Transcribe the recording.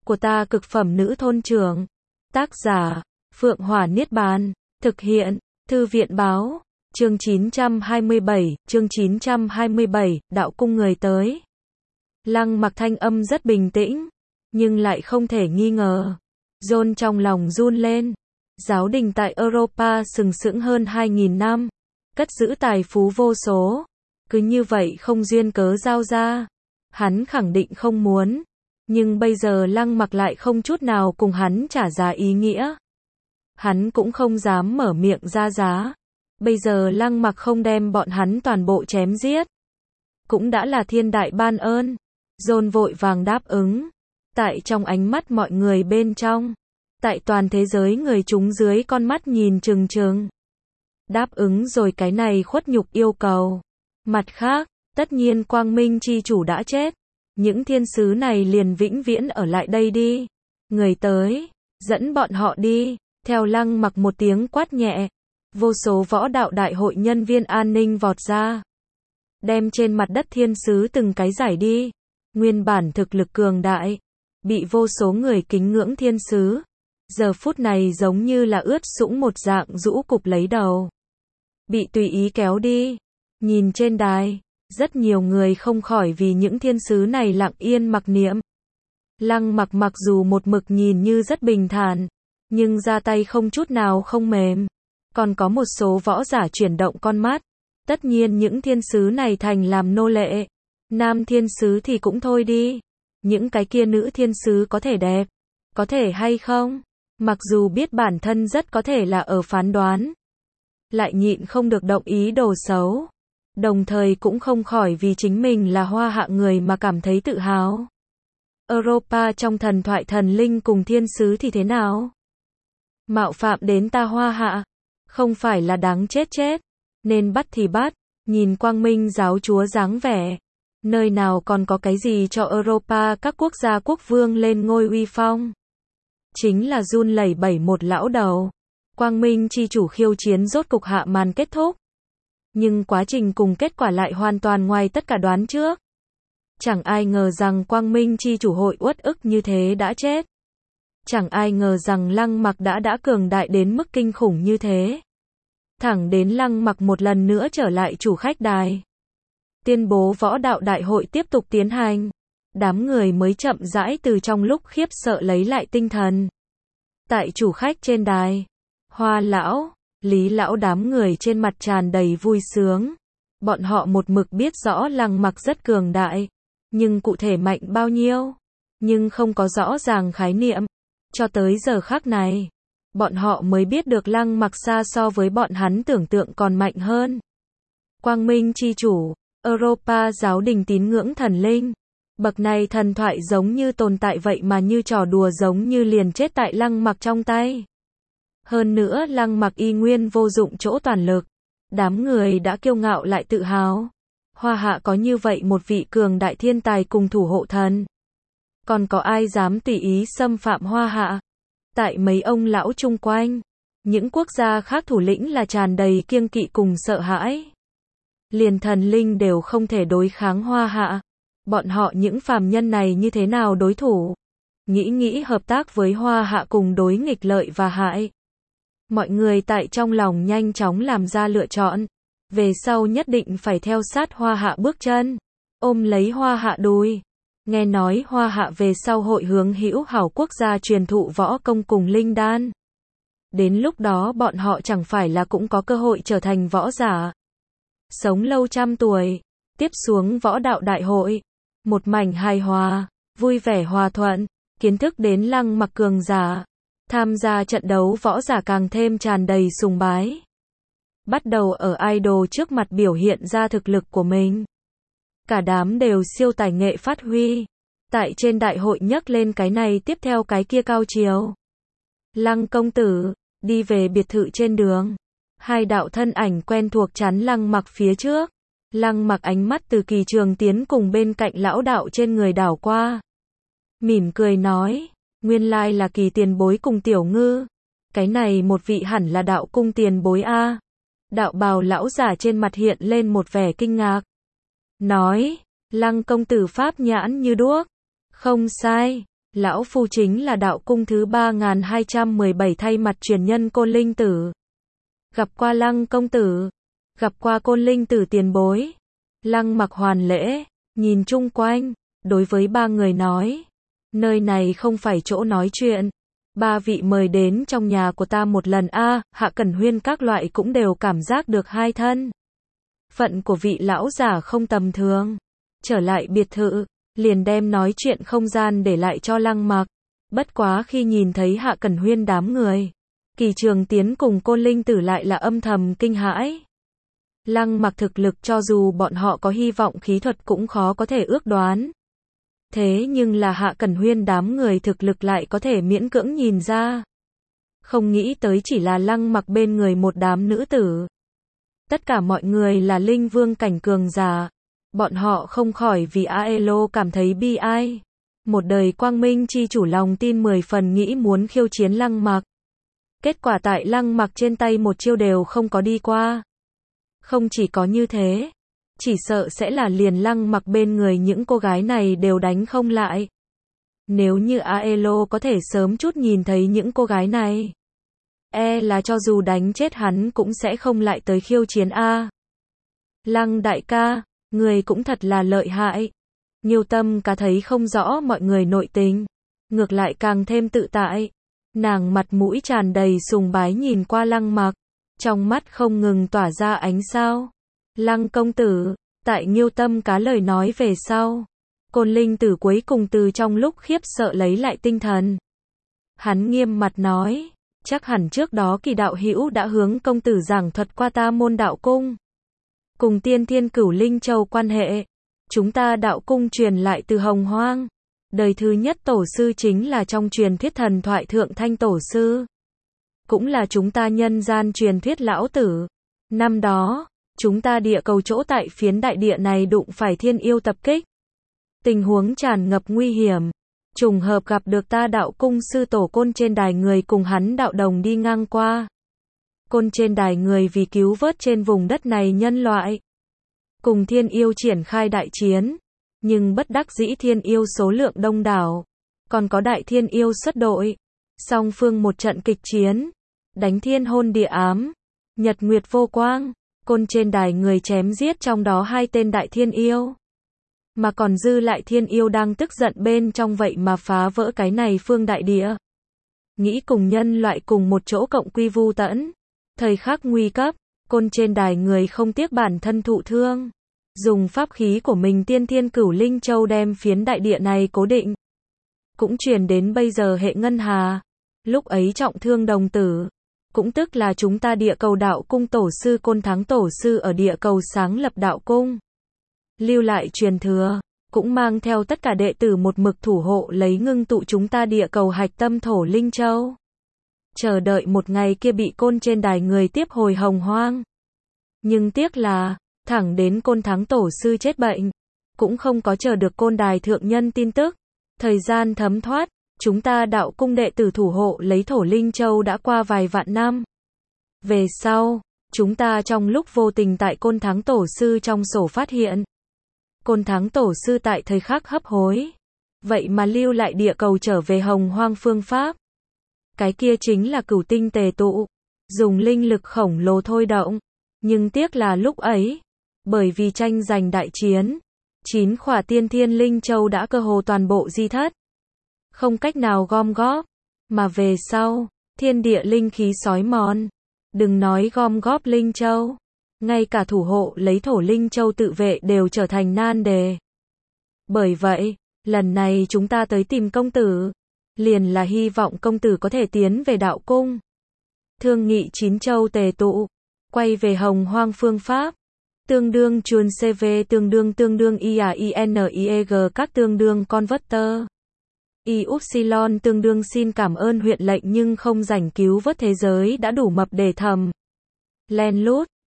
của ta cực phẩm nữ thôn trưởng. Tác giả, Phượng Hỏa Niết Bàn. Thực hiện, Thư viện Báo. Chương 927, đạo cung người tới. Lăng Mặc thanh âm rất bình tĩnh, nhưng lại không thể nghi ngờ. John trong lòng run lên. Giáo đình tại Europa sừng sững hơn 2.000 năm, cất giữ tài phú vô số, cứ như vậy không duyên cớ giao ra. Hắn khẳng định không muốn, nhưng bây giờ Lăng Mặc lại không chút nào cùng hắn trả giá ý nghĩa. Hắn cũng không dám mở miệng ra giá. Bây giờ Lăng Mặc không đem bọn hắn toàn bộ chém giết, cũng đã là thiên đại ban ơn. John vội vàng đáp ứng. Tại trong ánh mắt mọi người bên trong, tại toàn thế giới người chúng dưới con mắt nhìn trừng trừng. Đáp ứng rồi cái này khuất nhục yêu cầu. Mặt khác, tất nhiên Quang Minh chi chủ đã chết, những thiên sứ này liền vĩnh viễn ở lại đây đi. Người tới, dẫn bọn họ đi. Theo Lăng Mặc một tiếng quát nhẹ, vô số võ đạo đại hội nhân viên an ninh vọt ra, đem trên mặt đất thiên sứ từng cái giải đi. Nguyên bản thực lực cường đại, bị vô số người kính ngưỡng thiên sứ, giờ phút này giống như là ướt sũng một dạng rũ cục lấy đầu, bị tùy ý kéo đi. Nhìn trên đài, rất nhiều người không khỏi vì những thiên sứ này lặng yên mặc niệm. Lăng Mặc mặc dù một mực nhìn như rất bình thản, nhưng ra tay không chút nào không mềm. Còn có một số võ giả chuyển động con mắt. Tất nhiên những thiên sứ này thành làm nô lệ. Nam thiên sứ thì cũng thôi đi, những cái kia nữ thiên sứ có thể đẹp, có thể hay không? Mặc dù biết bản thân rất có thể là ở phán đoán, lại nhịn không được động ý đồ xấu. Đồng thời cũng không khỏi vì chính mình là Hoa Hạ người mà cảm thấy tự hào. Europa trong thần thoại thần linh cùng thiên sứ thì thế nào? Mạo phạm đến ta Hoa Hạ, không phải là đáng chết chết, nên bắt thì bắt. Nhìn Quang Minh giáo chúa dáng vẻ, nơi nào còn có cái gì cho Europa các quốc gia quốc vương lên ngôi uy phong. Chính là run lẩy bẩy một lão đầu. Quang Minh chi chủ khiêu chiến rốt cục hạ màn kết thúc. Nhưng quá trình cùng kết quả lại hoàn toàn ngoài tất cả đoán trước. Chẳng ai ngờ rằng Quang Minh chi chủ hội uất ức như thế đã chết. Chẳng ai ngờ rằng Lăng Mặc đã cường đại đến mức kinh khủng như thế. Thẳng đến Lăng Mặc một lần nữa trở lại chủ khách đài, tuyên bố võ đạo đại hội tiếp tục tiến hành. Đám người mới chậm rãi từ trong lúc khiếp sợ lấy lại tinh thần. Tại chủ khách trên đài, Hoa lão, Lý lão đám người trên mặt tràn đầy vui sướng. Bọn họ một mực biết rõ Lăng Mặc rất cường đại, nhưng cụ thể mạnh bao nhiêu, nhưng không có rõ ràng khái niệm. Cho tới giờ khắc này, bọn họ mới biết được Lăng Mặc xa so với bọn hắn tưởng tượng còn mạnh hơn. Quang Minh chi chủ, Europa giáo đình tín ngưỡng thần linh. Bậc này thần thoại giống như tồn tại vậy mà như trò đùa giống như liền chết tại Lăng Mặc trong tay. Hơn nữa Lăng Mặc y nguyên vô dụng chỗ toàn lực. Đám người đã kiêu ngạo lại tự hào. Hoa Hạ có như vậy một vị cường đại thiên tài cùng thủ hộ thần. Còn có ai dám tùy ý xâm phạm Hoa Hạ? Tại mấy ông lão chung quanh, những quốc gia khác thủ lĩnh là tràn đầy kiêng kỵ cùng sợ hãi. Liền thần linh đều không thể đối kháng Hoa Hạ. Bọn họ những phàm nhân này như thế nào đối thủ? Nghĩ hợp tác với Hoa Hạ cùng đối nghịch lợi và hại. Mọi người tại trong lòng nhanh chóng làm ra lựa chọn. Về sau nhất định phải theo sát Hoa Hạ bước chân, ôm lấy Hoa Hạ đùi. Nghe nói Hoa Hạ về sau hội hướng hữu hảo quốc gia truyền thụ võ công cùng linh đan. Đến lúc đó bọn họ chẳng phải là cũng có cơ hội trở thành võ giả, sống lâu trăm tuổi. Tiếp xuống võ đạo đại hội, một mảnh hài hòa, vui vẻ hòa thuận. Kiến thức đến Lăng Mặc cường giả, tham gia trận đấu võ giả càng thêm tràn đầy sùng bái. Bắt đầu ở idol trước mặt biểu hiện ra thực lực của mình. Cả đám đều siêu tài nghệ phát huy. Tại trên đại hội nhấc lên cái này tiếp theo cái kia cao chiều. Lăng công tử, đi về biệt thự trên đường. Hai đạo thân ảnh quen thuộc chắn Lăng Mặc phía trước. Lăng Mặc ánh mắt từ Kỳ Trường Tiến cùng bên cạnh lão đạo trên người đảo qua. Mỉm cười nói, nguyên lai là Kỳ tiền bối cùng Tiểu Ngư. Cái này một vị hẳn là đạo cung tiền bối a. Đạo bào lão giả trên mặt hiện lên một vẻ kinh ngạc. Nói, Lăng công tử pháp nhãn như đuốc. Không sai, Lão Phu chính là đạo cung thứ 3217 thay mặt truyền nhân Côn Linh Tử. Gặp qua Lăng công tử. Gặp qua Côn Linh Tử tiền bối. Lăng Mặc hoàn lễ, nhìn chung quanh, đối với ba người nói. Nơi này không phải chỗ nói chuyện. Ba vị mời đến trong nhà của ta một lần a. Hạ Cẩn Huyên các loại cũng đều cảm giác được hai thân phận của vị lão giả không tầm thường. Trở lại biệt thự, liền đem nói chuyện không gian để lại cho Lăng Mặc. Bất quá khi nhìn thấy Hạ Cẩn Huyên đám người, Kỳ Trường Tiến cùng Côn Linh Tử lại là âm thầm kinh hãi. Lăng Mặc thực lực cho dù bọn họ có hy vọng khí thuật cũng khó có thể ước đoán. Thế nhưng là Hạ Cẩn Huyên đám người thực lực lại có thể miễn cưỡng nhìn ra. Không nghĩ tới chỉ là Lăng Mặc bên người một đám nữ tử. Tất cả mọi người là linh vương cảnh cường giả. Bọn họ không khỏi vì Aelo cảm thấy bi ai. Một đời quang minh chi chủ lòng tin 10 phần nghĩ muốn khiêu chiến Lăng Mặc. Kết quả tại Lăng Mặc trên tay một chiêu đều không có đi qua. Không chỉ có như thế, chỉ sợ sẽ là liền Lăng Mặc bên người những cô gái này đều đánh không lại. Nếu như Aelo có thể sớm chút nhìn thấy những cô gái này, là cho dù đánh chết hắn cũng sẽ không lại tới khiêu chiến a. Lăng đại ca, người cũng thật là lợi hại. Nhiều Tâm Cá thấy không rõ mọi người nội tình, ngược lại càng thêm tự tại. Nàng mặt mũi tràn đầy sùng bái nhìn qua Lăng Mặc, trong mắt không ngừng tỏa ra ánh sao. Lăng công tử, tại Nghiêu Tâm Cá lời nói về sau, Côn Linh Tử cuối cùng từ trong lúc khiếp sợ lấy lại tinh thần. Hắn nghiêm mặt nói, chắc hẳn trước đó Kỳ đạo hữu đã hướng công tử giảng thuật qua ta môn đạo cung. Cùng Tiên Thiên Cửu Linh Châu quan hệ, chúng ta đạo cung truyền lại từ Hồng Hoang. Đời thứ nhất tổ sư chính là trong truyền thuyết thần thoại Thượng Thanh tổ sư. Cũng là chúng ta nhân gian truyền thuyết lão tử. Năm đó, chúng ta địa cầu chỗ tại phiến đại địa này đụng phải thiên yêu tập kích. Tình huống tràn ngập nguy hiểm. Trùng hợp gặp được ta đạo cung sư tổ Côn trên đài người cùng hắn đạo đồng đi ngang qua. Côn trên đài người vì cứu vớt trên vùng đất này nhân loại, cùng thiên yêu triển khai đại chiến. Nhưng bất đắc dĩ thiên yêu số lượng đông đảo, còn có đại thiên yêu xuất đội. Song phương một trận kịch chiến, đánh thiên hôn địa ám, nhật nguyệt vô quang. Côn trên đài người chém giết trong đó 2 tên đại thiên yêu. Mà còn dư lại thiên yêu đang tức giận bên trong vậy mà phá vỡ cái này phương đại địa. Nghĩ cùng nhân loại cùng một chỗ cộng quy vu tẫn. Thời khắc nguy cấp, Côn trên đài người không tiếc bản thân thụ thương. Dùng pháp khí của mình Tiên Thiên Cửu Linh Châu đem phiến đại địa này cố định. Cũng truyền đến bây giờ hệ ngân hà. Lúc ấy trọng thương đồng tử. Cũng tức là chúng ta địa cầu đạo cung tổ sư Côn Thắng tổ sư ở địa cầu sáng lập đạo cung. Lưu lại truyền thừa, cũng mang theo tất cả đệ tử một mực thủ hộ lấy ngưng tụ chúng ta địa cầu hạch tâm thổ Linh Châu. Chờ đợi một ngày kia bị Côn trên đài người tiếp hồi Hồng Hoang. Nhưng tiếc là, thẳng đến Côn Thắng tổ sư chết bệnh, cũng không có chờ được Côn đài thượng nhân tin tức. Thời gian thấm thoát, chúng ta đạo cung đệ tử thủ hộ lấy thổ Linh Châu đã qua vài vạn năm. Về sau, chúng ta trong lúc vô tình tại Côn Thắng tổ sư trong sổ phát hiện, Côn Thắng tổ sư tại thời khắc hấp hối, vậy mà lưu lại địa cầu trở về Hồng Hoang phương pháp. Cái kia chính là cửu tinh tề tụ, dùng linh lực khổng lồ thôi động. Nhưng tiếc là lúc ấy, bởi vì tranh giành đại chiến, 9 khỏa tiên thiên linh châu đã cơ hồ toàn bộ di thất. Không cách nào gom góp, mà về sau, thiên địa linh khí xói mòn. Đừng nói gom góp linh châu, ngay cả thủ hộ lấy thổ Linh Châu tự vệ đều trở thành nan đề. Bởi vậy, lần này chúng ta tới tìm công tử, liền là hy vọng công tử có thể tiến về đạo cung. Thương nghị 9 châu tề tụ, quay về Hồng Hoang phương pháp. Tương đương chuồn CV tương đương IAINIEG các tương đương converter. Upsilon tương đương xin cảm ơn huyện lệnh nhưng không rảnh cứu vớt thế giới đã đủ mập để thầm. Len lút.